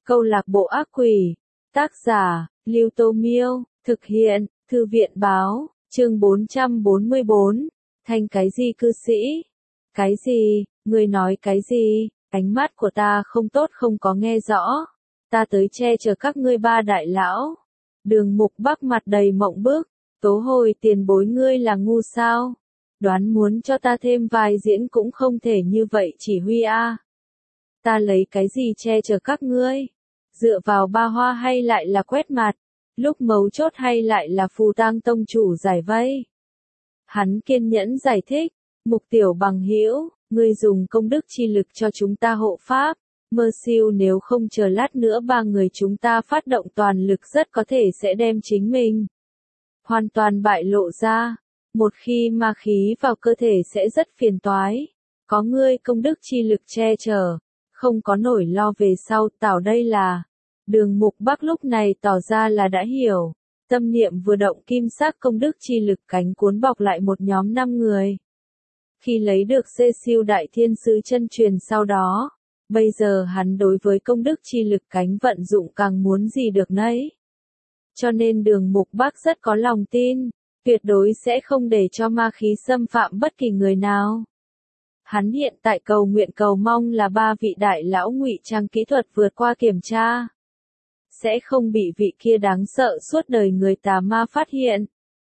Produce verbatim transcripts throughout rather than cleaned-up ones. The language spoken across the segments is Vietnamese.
Câu lạc bộ ác quỷ. Tác giả, Lưu Tô Miêu. Thực hiện, Thư viện Báo. Chương bốn trăm bốn mươi bốn. Thành cái gì cư sĩ? Cái gì? Ngươi nói cái gì? Ánh mắt của ta không tốt không có nghe rõ. Ta tới che chở các ngươi ba đại lão. Đường Mục Bắc mặt đầy mộng bức. Tố Hồi, tiền bối ngươi là ngu sao? Đoán muốn cho ta thêm vài diễn cũng không thể như vậy chỉ huy a. Ta lấy cái gì che chở các ngươi? Dựa vào ba hoa hay lại là quét mặt? Lúc mấu chốt hay lại là Phù Tang tông chủ giải vây? Hắn kiên nhẫn giải thích. Mục Tiểu bằng hữu, ngươi dùng công đức chi lực cho chúng ta hộ pháp. Mơ siêu nếu không chờ lát nữa ba người chúng ta phát động toàn lực rất có thể sẽ đem chính mình hoàn toàn bại lộ ra. Một khi ma khí vào cơ thể sẽ rất phiền toái. Có ngươi công đức chi lực che chở, không có nổi lo về sau. Tảo đây là. Đường Mục Bắc lúc này tỏ ra là đã hiểu. Tâm niệm vừa động, kim sắc công đức chi lực cánh cuốn bọc lại một nhóm năm người. Khi lấy được Xê Siêu Đại Thiên Sứ chân truyền sau đó, bây giờ hắn đối với công đức chi lực cánh vận dụng càng muốn gì được nấy. Cho nên Đường Mục Bắc rất có lòng tin, tuyệt đối sẽ không để cho ma khí xâm phạm bất kỳ người nào. Hắn hiện tại cầu nguyện cầu mong là ba vị đại lão ngụy trang kỹ thuật vượt qua kiểm tra. Sẽ không bị vị kia đáng sợ suốt đời người tà ma phát hiện.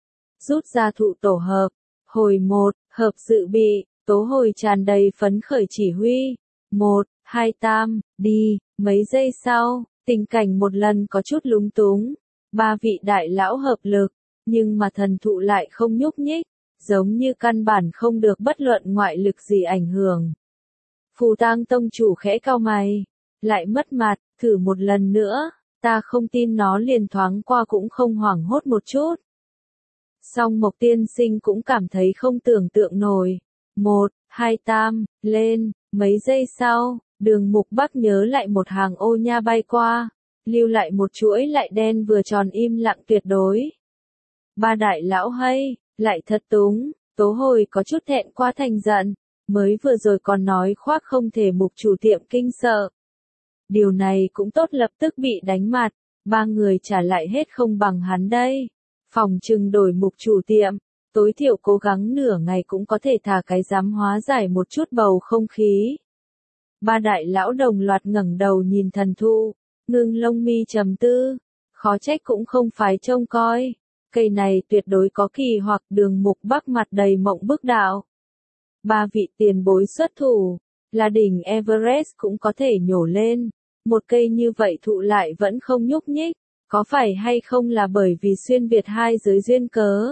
Rút ra thụ tổ hợp. Hồi một, hợp dự bị, Tố Hồi tràn đầy phấn khởi chỉ huy. Một, hai tam, đi, mấy giây sau, tình cảnh một lần có chút lúng túng. Ba vị đại lão hợp lực, nhưng mà thần thụ lại không nhúc nhích, giống như căn bản không được bất luận ngoại lực gì ảnh hưởng. Phù Tang tông chủ khẽ cau mày, lại mất mặt, thử một lần nữa, ta không tin nó liền thoáng qua cũng không hoảng hốt một chút. Song Mộc tiên sinh cũng cảm thấy không tưởng tượng nổi. Một, hai tam, lên, mấy giây sau, Đường Mục Bắc nhớ lại một hàng ô nha bay qua, lưu lại một chuỗi lại đen vừa tròn im lặng tuyệt đối. Ba đại lão hay, lại thật túng, Tố Hồi có chút thẹn qua thành giận, mới vừa rồi còn nói khoác không thể Mục chủ tiệm kinh sợ. Điều này cũng tốt, lập tức bị đánh mặt, ba người trả lại hết không bằng hắn đây. Phòng trừng đổi Mục chủ tiệm, tối thiểu cố gắng nửa ngày cũng có thể thả cái giám hóa giải một chút bầu không khí. Ba đại lão đồng loạt ngẩng đầu nhìn thần thụ, ngưng lông mi trầm tư, khó trách cũng không phải trông coi. Cây này tuyệt đối có kỳ hoặc. Đường Mục Bắc mặt đầy mộng bức đạo. Ba vị tiền bối xuất thủ, là đỉnh Everest cũng có thể nhổ lên. Một cây như vậy thụ lại vẫn không nhúc nhích, có phải hay không là bởi vì xuyên Việt hai giới duyên cớ?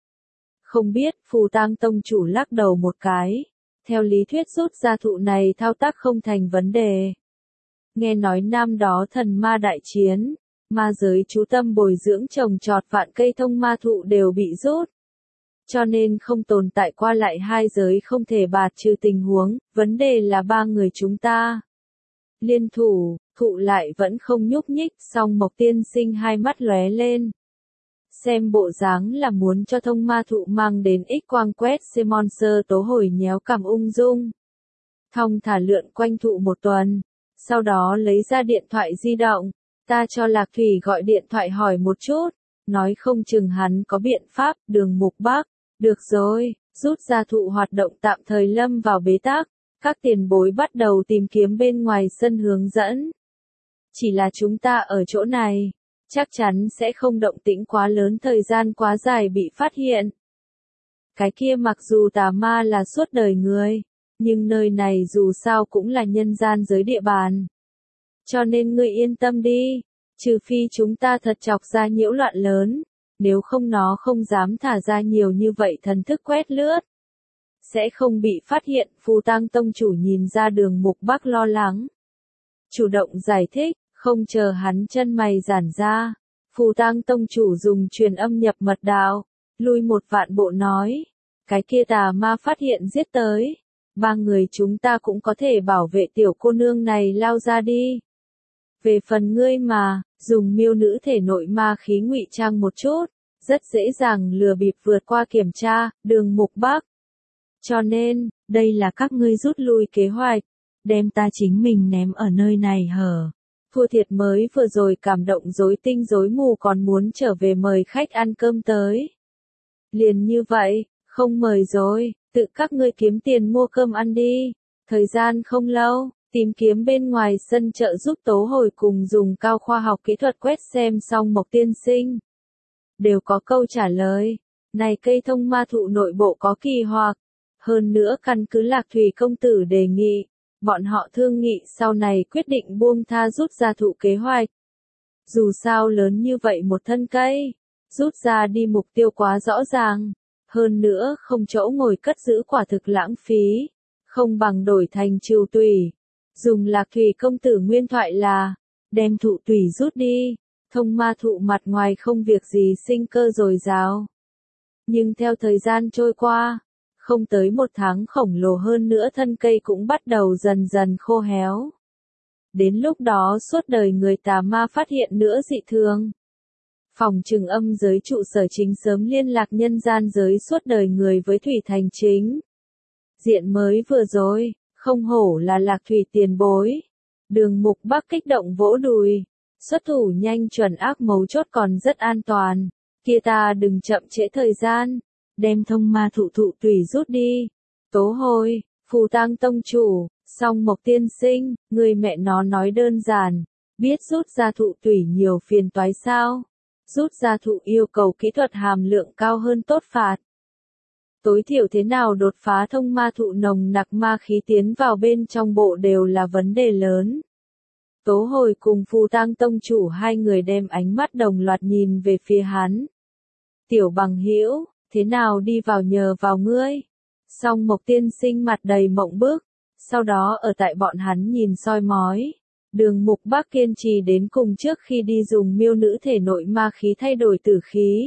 Không biết. Phù Tang tông chủ lắc đầu một cái. Theo lý thuyết rút ra thụ này thao tác không thành vấn đề. Nghe nói năm đó thần ma đại chiến, ma giới chú tâm bồi dưỡng trồng trọt vạn cây thông ma thụ đều bị rút. Cho nên không tồn tại qua lại hai giới không thể bạt trừ tình huống, vấn đề là ba người chúng ta liên thủ, thụ lại vẫn không nhúc nhích. Song Mộc tiên sinh hai mắt lóe lên. Xem bộ dáng là muốn cho thông ma thụ mang đến ích quang quét xe monster. Tố Hồi nhéo cằm ung dung, thong thả lượn quanh thụ một tuần, sau đó lấy ra điện thoại di động. Ta cho Lạc Thủy gọi điện thoại hỏi một chút, nói không chừng hắn có biện pháp. Đường Mục Bắc, được rồi, rút ra thụ hoạt động tạm thời lâm vào bế tắc, các tiền bối bắt đầu tìm kiếm bên ngoài sân hướng dẫn. Chỉ là chúng ta ở chỗ này, chắc chắn sẽ không động tĩnh quá lớn, thời gian quá dài bị phát hiện. Cái kia mặc dù tà ma là suốt đời người, nhưng nơi này dù sao cũng là nhân gian giới địa bàn. Cho nên ngươi yên tâm đi, trừ phi chúng ta thật chọc ra nhiễu loạn lớn, nếu không nó không dám thả ra nhiều như vậy thần thức quét lướt. Sẽ không bị phát hiện. Phù Tang tông chủ nhìn ra Đường Mục Bắc lo lắng, chủ động giải thích. Không chờ hắn chân mày giãn ra, Phù Tang tông chủ dùng truyền âm nhập mật đạo, lui một vạn bộ nói, cái kia tà ma phát hiện giết tới, ba người chúng ta cũng có thể bảo vệ tiểu cô nương này lao ra đi. Về phần ngươi mà, dùng miêu nữ thể nội ma khí ngụy trang một chút, rất dễ dàng lừa bịp vượt qua kiểm tra. Đường Mục Bắc. Cho nên, đây là các ngươi rút lui kế hoạch, đem ta chính mình ném ở nơi này hở. thua thiệt mới vừa rồi cảm động rối tinh rối mù còn muốn trở về mời khách ăn cơm tới. Liền như vậy, không mời rồi, tự các ngươi kiếm tiền mua cơm ăn đi. Thời gian không lâu, tìm kiếm bên ngoài sân chợ giúp Tố Hồi cùng dùng cao khoa học kỹ thuật quét xem xong Mộc Tiên Sinh. Đều có câu trả lời, này cây thông ma thụ nội bộ có kỳ hoặc, hơn nữa căn cứ Lạc Thủy công tử đề nghị, bọn họ thương nghị sau này quyết định buông tha rút ra thụ kế hoạch. Dù sao lớn như vậy một thân cây, rút ra đi mục tiêu quá rõ ràng, hơn nữa không chỗ ngồi cất giữ quả thực lãng phí, không bằng đổi thành trừu tùy. Dùng Lạc Thủy công tử nguyên thoại là, đem thụ tùy rút đi, thông ma thụ mặt ngoài không việc gì sinh cơ dồi dào. Nhưng theo thời gian trôi qua, không tới một tháng khổng lồ hơn nữa thân cây cũng bắt đầu dần dần khô héo. Đến lúc đó suốt đời người tà ma phát hiện nữa dị thường. Phòng trừng âm giới trụ sở chính sớm liên lạc nhân gian giới suốt đời người với Thủy Thành Chính. Diện mới vừa rồi, không hổ là Lạc Thủy tiền bối. Đường Mục Bắc kích động vỗ đùi. Xuất thủ nhanh chuẩn ác mấu chốt còn rất an toàn. Kia ta đừng chậm trễ thời gian. Đem thông ma thụ thụ tùy rút đi. Tố Hồi, Phù Tang tông chủ, song Mộc Tiên Sinh, người mẹ nó nói đơn giản. Biết rút ra thụ tùy nhiều phiền toái sao? Rút ra thụ yêu cầu kỹ thuật hàm lượng cao hơn tốt phạt. Tối thiểu thế nào đột phá thông ma thụ nồng nặc ma khí tiến vào bên trong bộ đều là vấn đề lớn. Tố Hồi cùng Phù Tang tông chủ hai người đem ánh mắt đồng loạt nhìn về phía hắn. Tiểu bằng hữu, thế nào đi vào nhờ vào ngươi? Song Mộc Tiên Sinh mặt đầy mộng bức, sau đó ở tại bọn hắn nhìn soi mói. Đường Mục Bắc kiên trì đến cùng trước khi đi dùng miêu nữ thể nội ma khí thay đổi tử khí.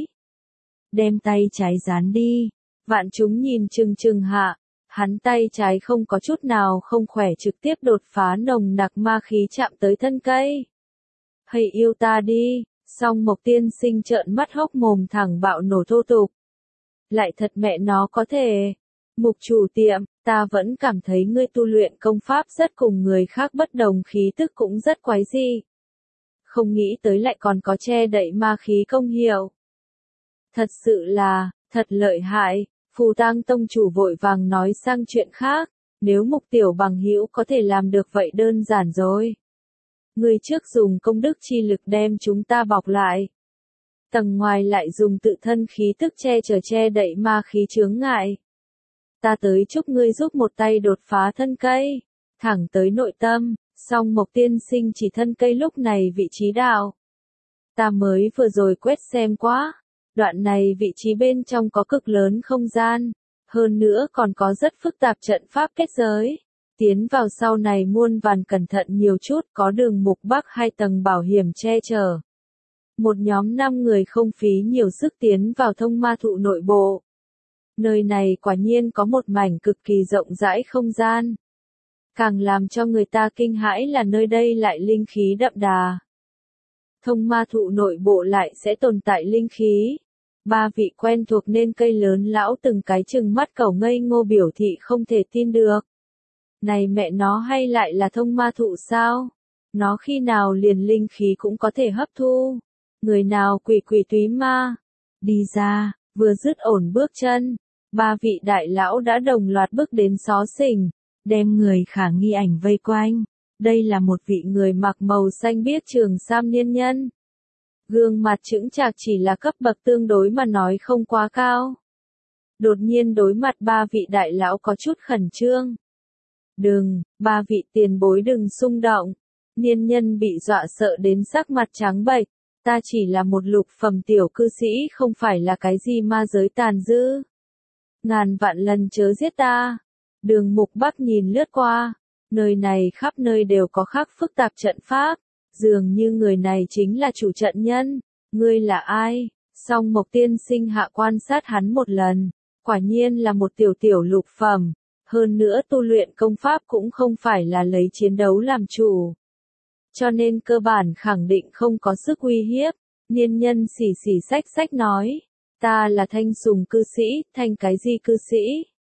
Đem tay trái dán đi, vạn chúng nhìn chừng chừng hạ, hắn tay trái không có chút nào không khỏe trực tiếp đột phá nồng nặc ma khí chạm tới thân cây. Hây yêu ta đi, song Mộc Tiên Sinh trợn mắt hốc mồm thẳng bạo nổ thô tục. Lại thật mẹ nó có thể. Mục chủ tiệm, ta vẫn cảm thấy ngươi tu luyện công pháp rất cùng người khác bất đồng khí tức cũng rất quái dị. Không nghĩ tới lại còn có che đậy ma khí công hiệu. Thật sự là, thật lợi hại, Phù Tang tông chủ vội vàng nói sang chuyện khác, nếu Mục tiểu bằng hữu có thể làm được vậy đơn giản rồi. Ngươi trước dùng công đức chi lực đem chúng ta bọc lại. Tầng ngoài lại dùng tự thân khí tức che chở che đậy ma khí chướng ngại. Ta tới chúc ngươi giúp một tay đột phá thân cây, thẳng tới nội tâm, song Mộc Tiên Sinh chỉ thân cây lúc này vị trí đạo. Ta mới vừa rồi quét xem quá, đoạn này vị trí bên trong có cực lớn không gian, hơn nữa còn có rất phức tạp trận pháp kết giới. Tiến vào sau này muôn vàn cẩn thận nhiều chút có đường Mục Bắc hai tầng bảo hiểm che chở. Một nhóm năm người không phí nhiều sức tiến vào thông ma thụ nội bộ. Nơi này quả nhiên có một mảnh cực kỳ rộng rãi không gian. Càng làm cho người ta kinh hãi là nơi đây lại linh khí đậm đà. Thông ma thụ nội bộ lại sẽ tồn tại linh khí. Ba vị quen thuộc nên cây lớn lão từng cái chừng mắt cẩu ngây ngô biểu thị không thể tin được. Này mẹ nó hay lại là thông ma thụ sao? Nó khi nào liền linh khí cũng có thể hấp thu. Người nào quỷ quỷ túy ma. Đi ra, vừa dứt ổn bước chân. Ba vị đại lão đã đồng loạt bước đến xó xỉnh, đem người khả nghi ảnh vây quanh. Đây là một vị người mặc màu xanh biếc trường sam niên nhân. Gương mặt chững chạc chỉ là cấp bậc tương đối mà nói không quá cao. Đột nhiên đối mặt ba vị đại lão có chút khẩn trương. Đừng, ba vị tiền bối đừng xung động. Niên nhân bị dọa sợ đến sắc mặt trắng bệch. Ta chỉ là một lục phẩm tiểu cư sĩ không phải là cái gì ma giới tàn dư. Ngàn vạn lần chớ giết ta. Đường Mục Bắc nhìn lướt qua. Nơi này khắp nơi đều có khắc phức tạp trận pháp. Dường như người này chính là chủ trận nhân. Ngươi là ai? Song Mộc Tiên Sinh hạ quan sát hắn một lần. Quả nhiên là một tiểu tiểu lục phẩm. Hơn nữa tu luyện công pháp cũng không phải là lấy chiến đấu làm chủ. Cho nên cơ bản khẳng định không có sức uy hiếp. Niên nhân xì xì xách xách nói. Ta là Thanh Sùng cư sĩ, Thanh cái gì cư sĩ?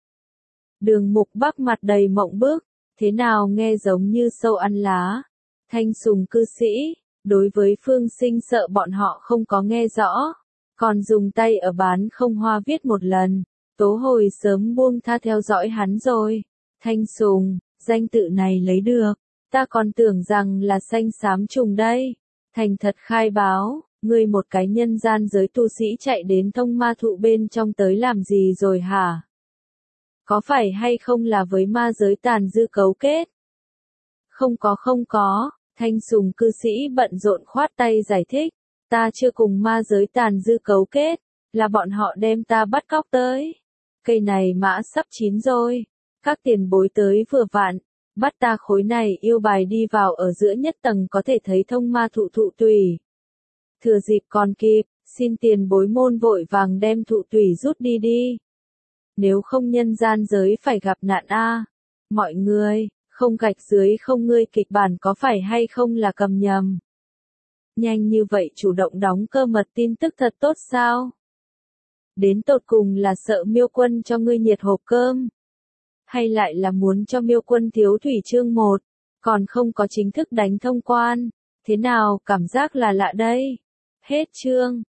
Đường Mục Bắc mặt đầy mộng bức. Thế nào nghe giống như sâu ăn lá. Thanh sùng cư sĩ, đối với Phương Sinh sợ bọn họ không có nghe rõ, còn dùng tay ở bán không hoa viết một lần, tố hồi sớm buông tha theo dõi hắn rồi. Thanh sùng, danh tự này lấy được, ta còn tưởng rằng là xanh xám trùng đây. Thành thật khai báo, ngươi một cái nhân gian giới tu sĩ chạy đến thông ma thụ bên trong tới làm gì rồi hả? Có phải hay không là với ma giới tàn dư cấu kết? Không có không có, Thanh sùng cư sĩ bận rộn khoát tay giải thích, ta chưa cùng ma giới tàn dư cấu kết, là bọn họ đem ta bắt cóc tới. Cây này mã sắp chín rồi, các tiền bối tới vừa vặn, bắt ta khối này yêu bài đi vào ở giữa nhất tầng có thể thấy thông ma thụ thụ tùy. Thừa dịp còn kịp, xin tiền bối môn vội vàng đem thụ tùy rút đi đi. Nếu không nhân gian giới phải gặp nạn a. Mọi người, không gạch dưới không ngươi kịch bản có phải hay không là cầm nhầm. Nhanh như vậy chủ động đóng cơ mật tin tức thật tốt sao? Đến tột cùng là sợ Miêu Quân cho ngươi nhiệt hộp cơm? Hay lại là muốn cho Miêu Quân thiếu thủy chương một, còn không có chính thức đánh thông quan? Thế nào, cảm giác là lạ đây? Hết chương.